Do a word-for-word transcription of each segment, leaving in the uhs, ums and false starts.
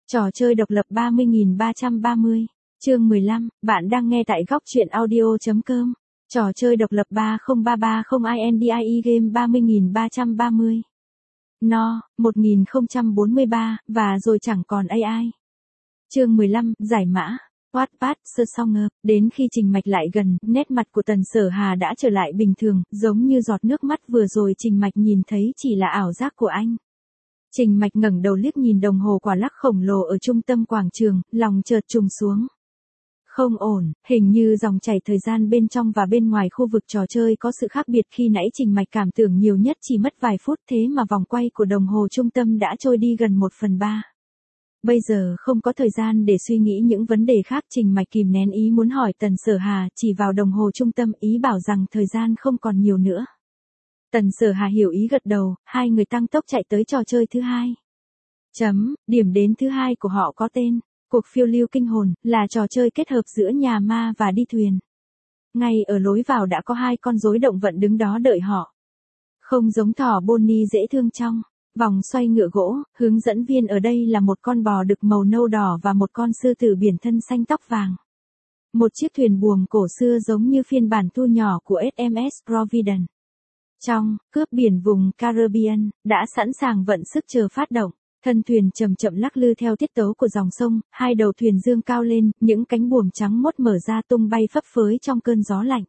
Trò chơi độc lập ba mươi nghìn ba trăm ba mươi. Chương mười lăm, bạn đang nghe tại góc truyện audio chấm com. Trò chơi độc lập ba không ba ba không INDIE game ba mươi nghìn ba trăm ba mươi. No, một nghìn không trăm bốn mươi ba, và rồi chẳng còn a i. Chương mười lăm, giải mã. Wattpad, sơ song ngợp, đến khi Trình Mạch lại gần, nét mặt của Tần Sở Hà đã trở lại bình thường, giống như giọt nước mắt vừa rồi Trình Mạch nhìn thấy chỉ là ảo giác của anh. Trình Mạch ngẩng đầu liếc nhìn đồng hồ quả lắc khổng lồ ở trung tâm quảng trường, lòng chợt trùng xuống. Không ổn, hình như dòng chảy thời gian bên trong và bên ngoài khu vực trò chơi có sự khác biệt. Khi nãy Trình Mạch cảm tưởng nhiều nhất chỉ mất vài phút, thế mà vòng quay của đồng hồ trung tâm đã trôi đi gần một phần ba. Bây giờ không có thời gian để suy nghĩ những vấn đề khác, Trình Mạch kìm nén ý muốn hỏi Tần Sở Hà, chỉ vào đồng hồ trung tâm, ý bảo rằng thời gian không còn nhiều nữa. Tần Sở Hà hiểu ý gật đầu, hai người tăng tốc chạy tới trò chơi thứ hai. Chấm, điểm đến thứ hai của họ có tên, cuộc phiêu lưu kinh hồn, là trò chơi kết hợp giữa nhà ma và đi thuyền. Ngay ở lối vào đã có hai con rối động vận đứng đó đợi họ. Không giống thỏ Bonnie dễ thương trong vòng xoay ngựa gỗ, hướng dẫn viên ở đây là một con bò đực màu nâu đỏ và một con sư tử biển thân xanh tóc vàng. Một chiếc thuyền buồm cổ xưa giống như phiên bản thu nhỏ của ét em ét Providence. Trong cướp biển vùng Caribbean, đã sẵn sàng vận sức chờ phát động. Thân thuyền chậm chậm lắc lư theo tiết tấu của dòng sông, hai đầu thuyền dương cao lên, những cánh buồm trắng mốt mở ra tung bay phấp phới trong cơn gió lạnh.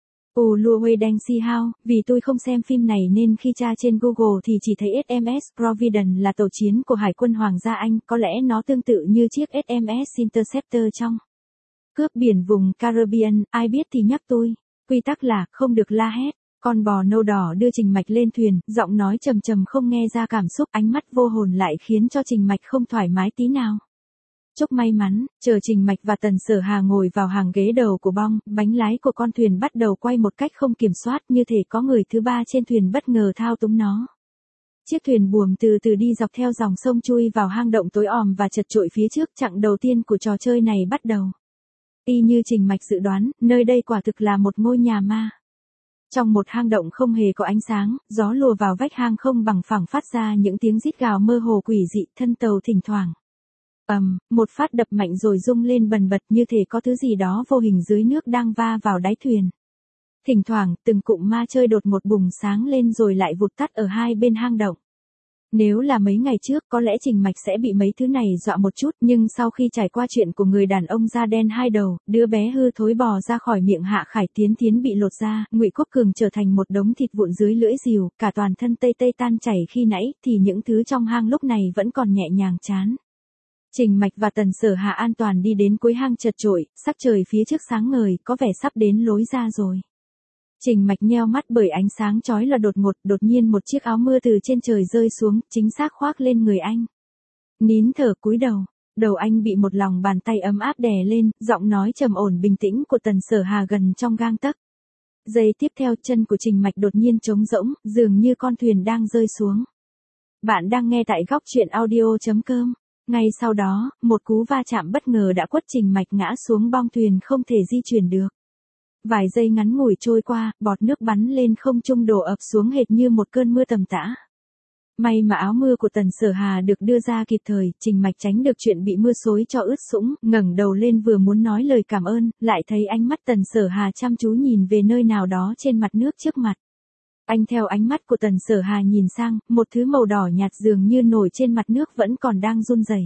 Ồ lùa huê đanh si hao, vì tôi không xem phim này nên khi tra trên Google thì chỉ thấy ét em ét Providence là tàu chiến của Hải quân Hoàng gia Anh, có lẽ nó tương tự như chiếc ét em ét Interceptor trong cướp biển vùng Caribbean, ai biết thì nhắc tôi. Quy tắc là, không được la hét. Con bò nâu đỏ đưa Trình Mạch lên thuyền, giọng nói trầm trầm không nghe ra cảm xúc, ánh mắt vô hồn lại khiến cho Trình Mạch không thoải mái tí nào. Chúc may mắn, chờ Trình Mạch và Tần Sở Hà ngồi vào hàng ghế đầu của bong, bánh lái của con thuyền bắt đầu quay một cách không kiểm soát, như thể có người thứ ba trên thuyền bất ngờ thao túng nó. Chiếc thuyền buồm từ từ đi dọc theo dòng sông chui vào hang động tối om và chật chội phía trước. Chặng đầu tiên của trò chơi này bắt đầu. Y như Trình Mạch dự đoán, nơi đây quả thực là một ngôi nhà ma. Trong một hang động không hề có ánh sáng, gió lùa vào vách hang không bằng phẳng phát ra những tiếng rít gào mơ hồ quỷ dị, thân tàu thỉnh thoảng. ầm, um, một phát đập mạnh rồi rung lên bần bật, như thể có thứ gì đó vô hình dưới nước đang va vào đáy thuyền. Thỉnh thoảng, từng cụm ma chơi đột một bùng sáng lên rồi lại vụt tắt ở hai bên hang động. Nếu là mấy ngày trước, có lẽ Trình Mạch sẽ bị mấy thứ này dọa một chút, nhưng sau khi trải qua chuyện của người đàn ông da đen hai đầu, đứa bé hư thối bò ra khỏi miệng Hạ Khải Tiến Tiến bị lột ra, Ngụy Quốc Cường trở thành một đống thịt vụn dưới lưỡi rìu, cả toàn thân tây tây tan chảy khi nãy, thì những thứ trong hang lúc này vẫn còn nhẹ nhàng chán. Trình Mạch và Tần Sở Hà an toàn đi đến cuối hang chật chội, sắc trời phía trước sáng ngời, có vẻ sắp đến lối ra rồi. Trình Mạch nheo mắt bởi ánh sáng chói lòa đột ngột, đột nhiên một chiếc áo mưa từ trên trời rơi xuống, chính xác khoác lên người anh. Nín thở cúi đầu, đầu anh bị một lòng bàn tay ấm áp đè lên, giọng nói trầm ổn bình tĩnh của Tần Sở Hà gần trong gang tấc. Giây tiếp theo chân của Trình Mạch đột nhiên trống rỗng, dường như con thuyền đang rơi xuống. Bạn đang nghe tại góc truyện audio chấm com. Ngay sau đó, một cú va chạm bất ngờ đã quất Trình Mạch ngã xuống bong thuyền không thể di chuyển được. Vài giây ngắn ngủi trôi qua, bọt nước bắn lên không trung đổ ập xuống hệt như một cơn mưa tầm tã. May mà áo mưa của Tần Sở Hà được đưa ra kịp thời, Trình Mạch tránh được chuyện bị mưa xối cho ướt sũng, ngẩng đầu lên vừa muốn nói lời cảm ơn, lại thấy ánh mắt Tần Sở Hà chăm chú nhìn về nơi nào đó trên mặt nước trước mặt. Anh theo ánh mắt của Tần Sở Hà nhìn sang, một thứ màu đỏ nhạt dường như nổi trên mặt nước vẫn còn đang run rẩy.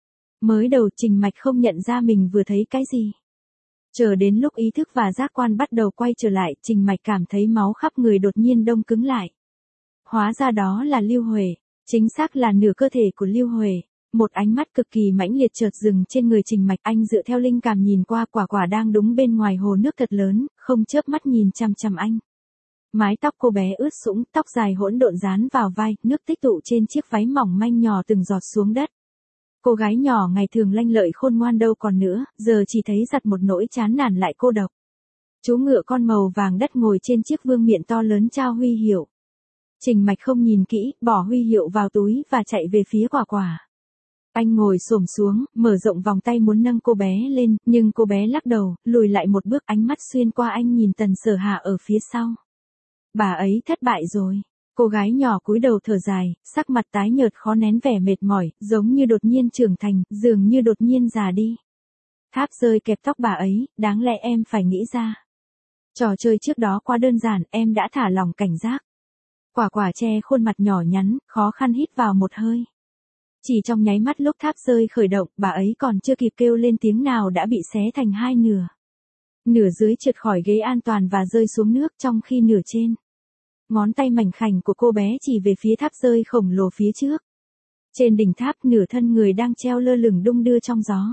Mới đầu Trình Mạch không nhận ra mình vừa thấy cái gì. Chờ đến lúc ý thức và giác quan bắt đầu quay trở lại, Trình Mạch cảm thấy máu khắp người đột nhiên đông cứng lại. Hóa ra đó là Lưu Huệ, chính xác là nửa cơ thể của Lưu Huệ. Một ánh mắt cực kỳ mãnh liệt chợt dừng trên người Trình Mạch, anh dựa theo linh cảm nhìn qua, quả quả đang đúng bên ngoài hồ nước thật lớn, không chớp mắt nhìn chằm chằm anh. Mái tóc cô bé ướt sũng, tóc dài hỗn độn dán vào vai, nước tích tụ trên chiếc váy mỏng manh nhỏ từng giọt xuống đất. Cô gái nhỏ ngày thường lanh lợi khôn ngoan đâu còn nữa, giờ chỉ thấy giặt một nỗi chán nản lại cô độc. Chú ngựa con màu vàng đất ngồi trên chiếc vương miện to lớn trao huy hiệu. Trình Mạch không nhìn kỹ, bỏ huy hiệu vào túi và chạy về phía quả quả. Anh ngồi xổm xuống, mở rộng vòng tay muốn nâng cô bé lên, nhưng cô bé lắc đầu, lùi lại một bước, ánh mắt xuyên qua anh nhìn Tần Sở Hà ở phía sau. Bà ấy thất bại rồi. Cô gái nhỏ cúi đầu thở dài, sắc mặt tái nhợt khó nén vẻ mệt mỏi, giống như đột nhiên trưởng thành, dường như đột nhiên già đi. Tháp rơi kẹp tóc bà ấy, đáng lẽ em phải nghĩ ra. Trò chơi trước đó quá đơn giản, em đã thả lỏng cảnh giác. Quả quả che khuôn mặt nhỏ nhắn, khó khăn hít vào một hơi. Chỉ trong nháy mắt lúc tháp rơi khởi động, bà ấy còn chưa kịp kêu lên tiếng nào đã bị xé thành hai nửa. Nửa dưới trượt khỏi ghế an toàn và rơi xuống nước, trong khi nửa trên. Ngón tay mảnh khảnh của cô bé chỉ về phía tháp rơi khổng lồ phía trước. Trên đỉnh tháp nửa thân người đang treo lơ lửng đung đưa trong gió.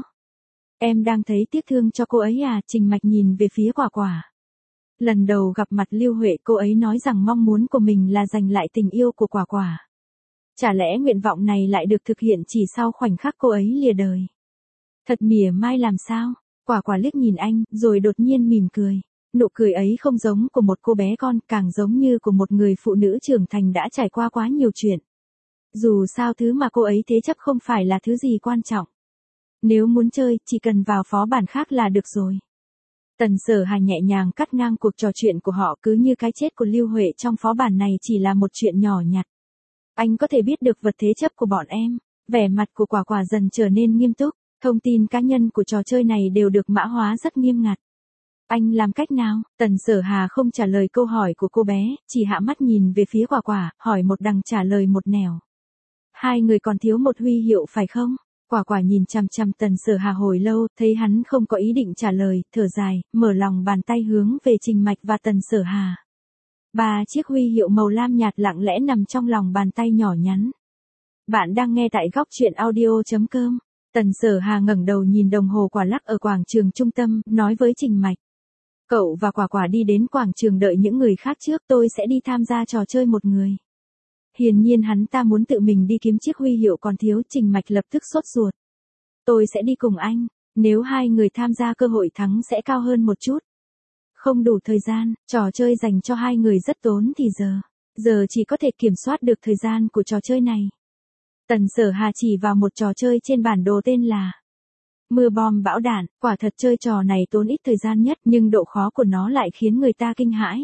Em đang thấy tiếc thương cho cô ấy à? Trình Mạch nhìn về phía quả quả. Lần đầu gặp mặt Lưu Huệ, cô ấy nói rằng mong muốn của mình là giành lại tình yêu của quả quả. Chả lẽ nguyện vọng này lại được thực hiện chỉ sau khoảnh khắc cô ấy lìa đời. Thật mỉa mai làm sao? Quả quả liếc nhìn anh, rồi đột nhiên mỉm cười. Nụ cười ấy không giống của một cô bé con, càng giống như của một người phụ nữ trưởng thành đã trải qua quá nhiều chuyện. Dù sao thứ mà cô ấy thế chấp không phải là thứ gì quan trọng. Nếu muốn chơi, chỉ cần vào phó bản khác là được rồi. Tần Sở Hà nhẹ nhàng cắt ngang cuộc trò chuyện của họ, cứ như cái chết của Lưu Huệ trong phó bản này chỉ là một chuyện nhỏ nhặt. Anh có thể biết được vật thế chấp của bọn em. Vẻ mặt của quả quả dần trở nên nghiêm túc. Thông tin cá nhân của trò chơi này đều được mã hóa rất nghiêm ngặt. Anh làm cách nào? Tần Sở Hà không trả lời câu hỏi của cô bé, chỉ hạ mắt nhìn về phía quả quả, hỏi một đằng trả lời một nẻo. Hai người còn thiếu một huy hiệu phải không? Quả quả nhìn chằm chằm Tần Sở Hà hồi lâu, thấy hắn không có ý định trả lời, thở dài, mở lòng bàn tay hướng về Trình Mạch và Tần Sở Hà. Ba chiếc huy hiệu màu lam nhạt lặng lẽ nằm trong lòng bàn tay nhỏ nhắn. Bạn đang nghe tại góc truyện audio chấm com. Tần Sở Hà ngẩng đầu nhìn đồng hồ quả lắc ở quảng trường trung tâm, nói với Trình Mạch. Cậu và quả quả đi đến quảng trường đợi những người khác trước, tôi sẽ đi tham gia trò chơi một người. Hiển nhiên hắn ta muốn tự mình đi kiếm chiếc huy hiệu còn thiếu. Trình Mạch lập tức sốt ruột. Tôi sẽ đi cùng anh, nếu hai người tham gia cơ hội thắng sẽ cao hơn một chút. Không đủ thời gian, trò chơi dành cho hai người rất tốn thì giờ. Giờ chỉ có thể kiểm soát được thời gian của trò chơi này. Tần Sở Hà chỉ vào một trò chơi trên bản đồ tên là Mưa bom bão đạn. Quả thật chơi trò này tốn ít thời gian nhất, nhưng độ khó của nó lại khiến người ta kinh hãi.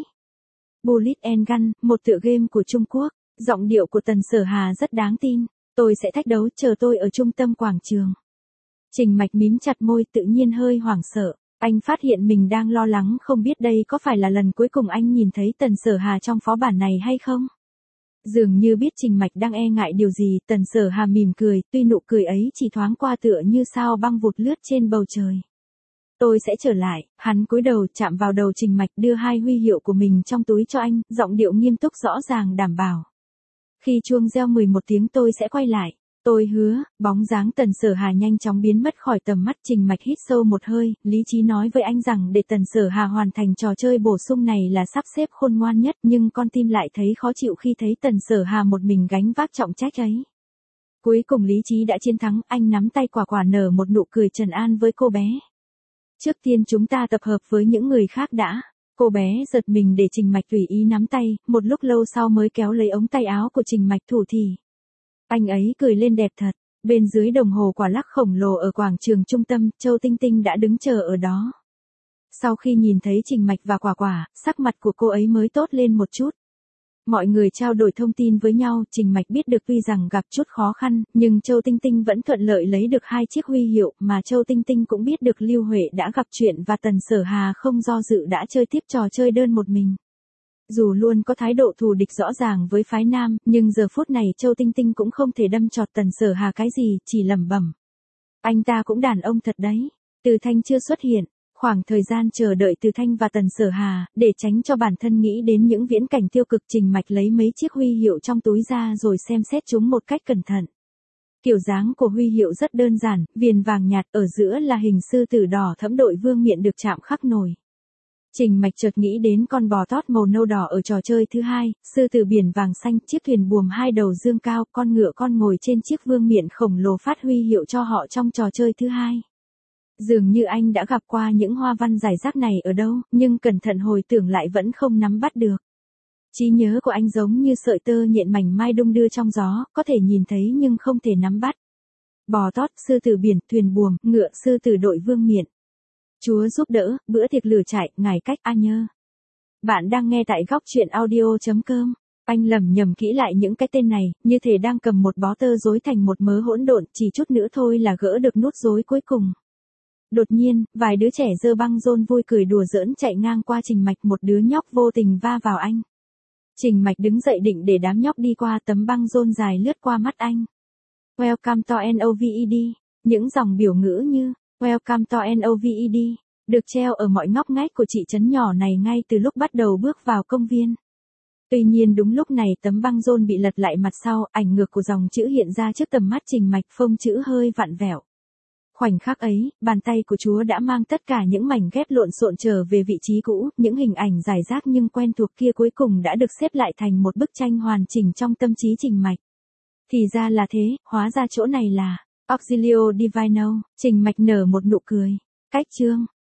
Bullet and Gun, một tựa game của Trung Quốc. Giọng điệu của Tần Sở Hà rất đáng tin. Tôi sẽ thách đấu, chờ tôi ở trung tâm quảng trường. Trình Mạch mím chặt môi, tự nhiên hơi hoảng sợ. Anh phát hiện mình đang lo lắng, không biết đây có phải là lần cuối cùng anh nhìn thấy Tần Sở Hà trong phó bản này hay không? Dường như biết Trình Mạch đang e ngại điều gì, Tần Sở Hà mỉm cười, tuy nụ cười ấy chỉ thoáng qua tựa như sao băng vụt lướt trên bầu trời. Tôi sẽ trở lại. Hắn cúi đầu chạm vào đầu Trình Mạch, đưa hai huy hiệu của mình trong túi cho anh, giọng điệu nghiêm túc rõ ràng đảm bảo. Khi chuông reo mười một tiếng tôi sẽ quay lại. Tôi hứa. Bóng dáng Tần Sở Hà nhanh chóng biến mất khỏi tầm mắt. Trình Mạch hít sâu một hơi, lý trí nói với anh rằng để Tần Sở Hà hoàn thành trò chơi bổ sung này là sắp xếp khôn ngoan nhất, nhưng con tim lại thấy khó chịu khi thấy Tần Sở Hà một mình gánh vác trọng trách ấy. Cuối cùng lý trí đã chiến thắng, anh nắm tay quả quả nở một nụ cười trấn an với cô bé. Trước tiên chúng ta tập hợp với những người khác đã. Cô bé giật mình để Trình Mạch tùy ý nắm tay, một lúc lâu sau mới kéo lấy ống tay áo của Trình Mạch thủ thì. Anh ấy cười lên đẹp thật. Bên dưới đồng hồ quả lắc khổng lồ ở quảng trường trung tâm, Châu Tinh Tinh đã đứng chờ ở đó. Sau khi nhìn thấy Trình Mạch và quả quả, sắc mặt của cô ấy mới tốt lên một chút. Mọi người trao đổi thông tin với nhau, Trình Mạch biết được tuy rằng gặp chút khó khăn, nhưng Châu Tinh Tinh vẫn thuận lợi lấy được hai chiếc huy hiệu, mà Châu Tinh Tinh cũng biết được Lưu Huệ đã gặp chuyện và Tần Sở Hà không do dự đã chơi tiếp trò chơi đơn một mình. Dù luôn có thái độ thù địch rõ ràng với phái nam, nhưng giờ phút này Châu Tinh Tinh cũng không thể đâm chọt Tần Sở Hà cái gì, chỉ lẩm bẩm. Anh ta cũng đàn ông thật đấy. Từ Thanh chưa xuất hiện. Khoảng thời gian chờ đợi Từ Thanh và Tần Sở Hà, để tránh cho bản thân nghĩ đến những viễn cảnh tiêu cực, Trình Mạch lấy mấy chiếc huy hiệu trong túi ra rồi xem xét chúng một cách cẩn thận. Kiểu dáng của huy hiệu rất đơn giản, viền vàng nhạt, ở giữa là hình sư tử đỏ thẫm đội vương miện được chạm khắc nổi. Trình Mạch chợt nghĩ đến con bò tót màu nâu đỏ ở trò chơi thứ hai, sư tử biển vàng xanh, chiếc thuyền buồm hai đầu dương cao, con ngựa con ngồi trên chiếc vương miện khổng lồ phát huy hiệu cho họ trong trò chơi thứ hai. Dường như anh đã gặp qua những hoa văn giải rác này ở đâu, nhưng cẩn thận hồi tưởng lại vẫn không nắm bắt được. Trí nhớ của anh giống như sợi tơ nhện mảnh mai đung đưa trong gió, có thể nhìn thấy nhưng không thể nắm bắt. Bò tót, sư tử biển, thuyền buồm, ngựa, sư tử đội vương miện. Chúa giúp đỡ, bữa tiệc lửa trại, ngài cách A Nhơ. Bạn đang nghe tại góc truyện audio chấm com. Anh lẩm nhẩm kỹ lại những cái tên này, như thể đang cầm một bó tơ rối thành một mớ hỗn độn, chỉ chút nữa thôi là gỡ được nút rối cuối cùng. Đột nhiên, vài đứa trẻ dơ băng rôn vui cười đùa giỡn chạy ngang qua Trình Mạch, một đứa nhóc vô tình va vào anh. Trình Mạch đứng dậy định để đám nhóc đi qua, tấm băng rôn dài lướt qua mắt anh. Welcome to en o vê e đê. Những dòng biểu ngữ như Welcome to en o vê e đê được treo ở mọi ngóc ngách của thị trấn nhỏ này ngay từ lúc bắt đầu bước vào công viên. Tuy nhiên đúng lúc này tấm băng rôn bị lật lại mặt sau, ảnh ngược của dòng chữ hiện ra trước tầm mắt Trình Mạch, phông chữ hơi vặn vẹo. Khoảnh khắc ấy, bàn tay của Chúa đã mang tất cả những mảnh ghép lộn xộn trở về vị trí cũ, những hình ảnh rải rác nhưng quen thuộc kia cuối cùng đã được xếp lại thành một bức tranh hoàn chỉnh trong tâm trí Trình Mạch. Thì ra là thế, hóa ra chỗ này là Auxilio Divino. Trình Mạch nở một nụ cười. Cách chương